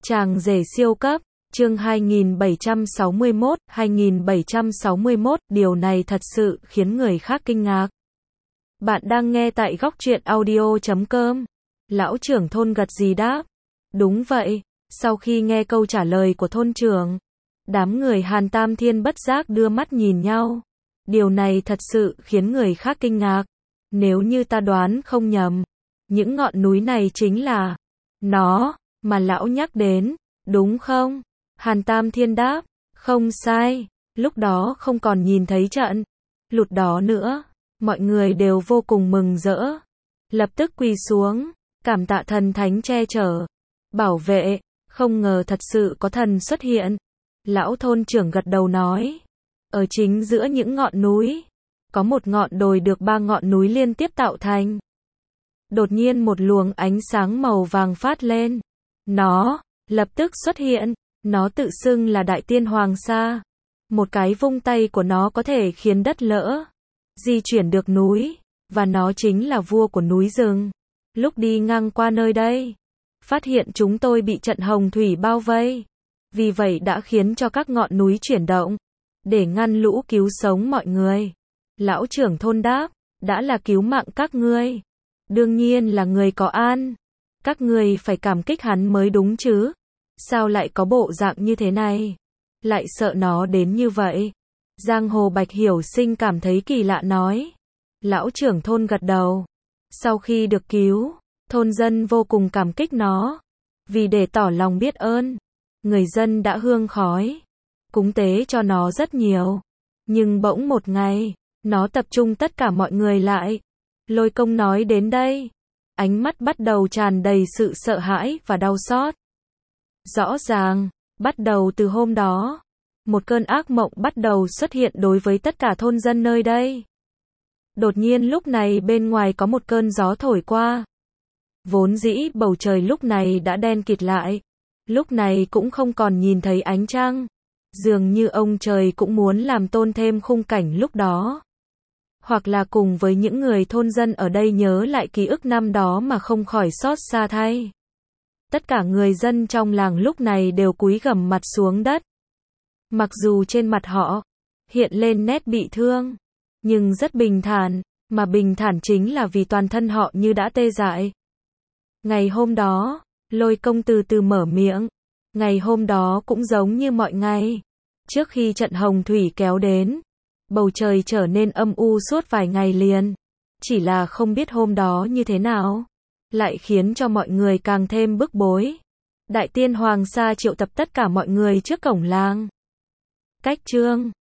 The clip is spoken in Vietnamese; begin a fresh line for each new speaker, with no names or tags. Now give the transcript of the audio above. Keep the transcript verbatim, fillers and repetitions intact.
Chàng rể siêu cấp, chương hai nghìn bảy trăm sáu mươi mốt, hai nghìn bảy trăm sáu mươi mốt, điều này thật sự khiến người khác kinh ngạc. Bạn đang nghe tại góc truyện audio chấm com. Lão trưởng thôn gật gì đáp. Đúng vậy, sau khi nghe câu trả lời của thôn trưởng, đám người Hàn Tam Thiên bất giác đưa mắt nhìn nhau. Điều này thật sự khiến người khác kinh ngạc. Nếu như ta đoán không nhầm, những ngọn núi này chính là nó mà lão nhắc đến, đúng không? Hàn Tam Thiên đáp, không sai, lúc đó không còn nhìn thấy trận lụt đó nữa, mọi người đều vô cùng mừng rỡ, lập tức quỳ xuống, cảm tạ thần thánh che chở, bảo vệ, không ngờ thật sự có thần xuất hiện. Lão thôn trưởng gật đầu nói, ở chính giữa những ngọn núi, có một ngọn đồi được ba ngọn núi liên tiếp tạo thành. Đột nhiên một luồng ánh sáng màu vàng phát lên. Nó, lập tức xuất hiện, nó tự xưng là Đại Tiên Hoàng Sa. Một cái vung tay của nó có thể khiến đất lỡ, di chuyển được núi, và nó chính là vua của núi rừng. Lúc đi ngang qua nơi đây, phát hiện chúng tôi bị trận hồng thủy bao vây. Vì vậy đã khiến cho các ngọn núi chuyển động, để ngăn lũ cứu sống mọi người. Lão trưởng thôn đáp, đã là cứu mạng các ngươi, đương nhiên là người có an. Các ngươi phải cảm kích hắn mới đúng chứ. Sao lại có bộ dạng như thế này? Lại sợ nó đến như vậy? Giang Hồ Bạch Hiểu Sinh cảm thấy kỳ lạ nói. Lão trưởng thôn gật đầu. Sau khi được cứu, thôn dân vô cùng cảm kích nó. Vì để tỏ lòng biết ơn, người dân đã hương khói, cúng tế cho nó rất nhiều. Nhưng bỗng một ngày, nó tập trung tất cả mọi người lại. Lôi Công nói đến đây, ánh mắt bắt đầu tràn đầy sự sợ hãi và đau xót. Rõ ràng, bắt đầu từ hôm đó, một cơn ác mộng bắt đầu xuất hiện đối với tất cả thôn dân nơi đây. Đột nhiên lúc này bên ngoài có một cơn gió thổi qua. Vốn dĩ bầu trời lúc này đã đen kịt lại, lúc này cũng không còn nhìn thấy ánh trăng. Dường như ông trời cũng muốn làm tôn thêm khung cảnh lúc đó. Hoặc là cùng với những người thôn dân ở đây nhớ lại ký ức năm đó mà không khỏi xót xa thay. Tất cả người dân trong làng lúc này đều cúi gằm mặt xuống đất. Mặc dù trên mặt họ hiện lên nét bị thương, nhưng rất bình thản, mà bình thản chính là vì toàn thân họ như đã tê dại. Ngày hôm đó, Lôi Công từ từ mở miệng. Ngày hôm đó cũng giống như mọi ngày. Trước khi trận hồng thủy kéo đến, bầu trời trở nên âm u suốt vài ngày liền. Chỉ là không biết hôm đó như thế nào, lại khiến cho mọi người càng thêm bức bối. Đại Tiên Hoàng Sa triệu tập tất cả mọi người trước cổng làng. Cách chương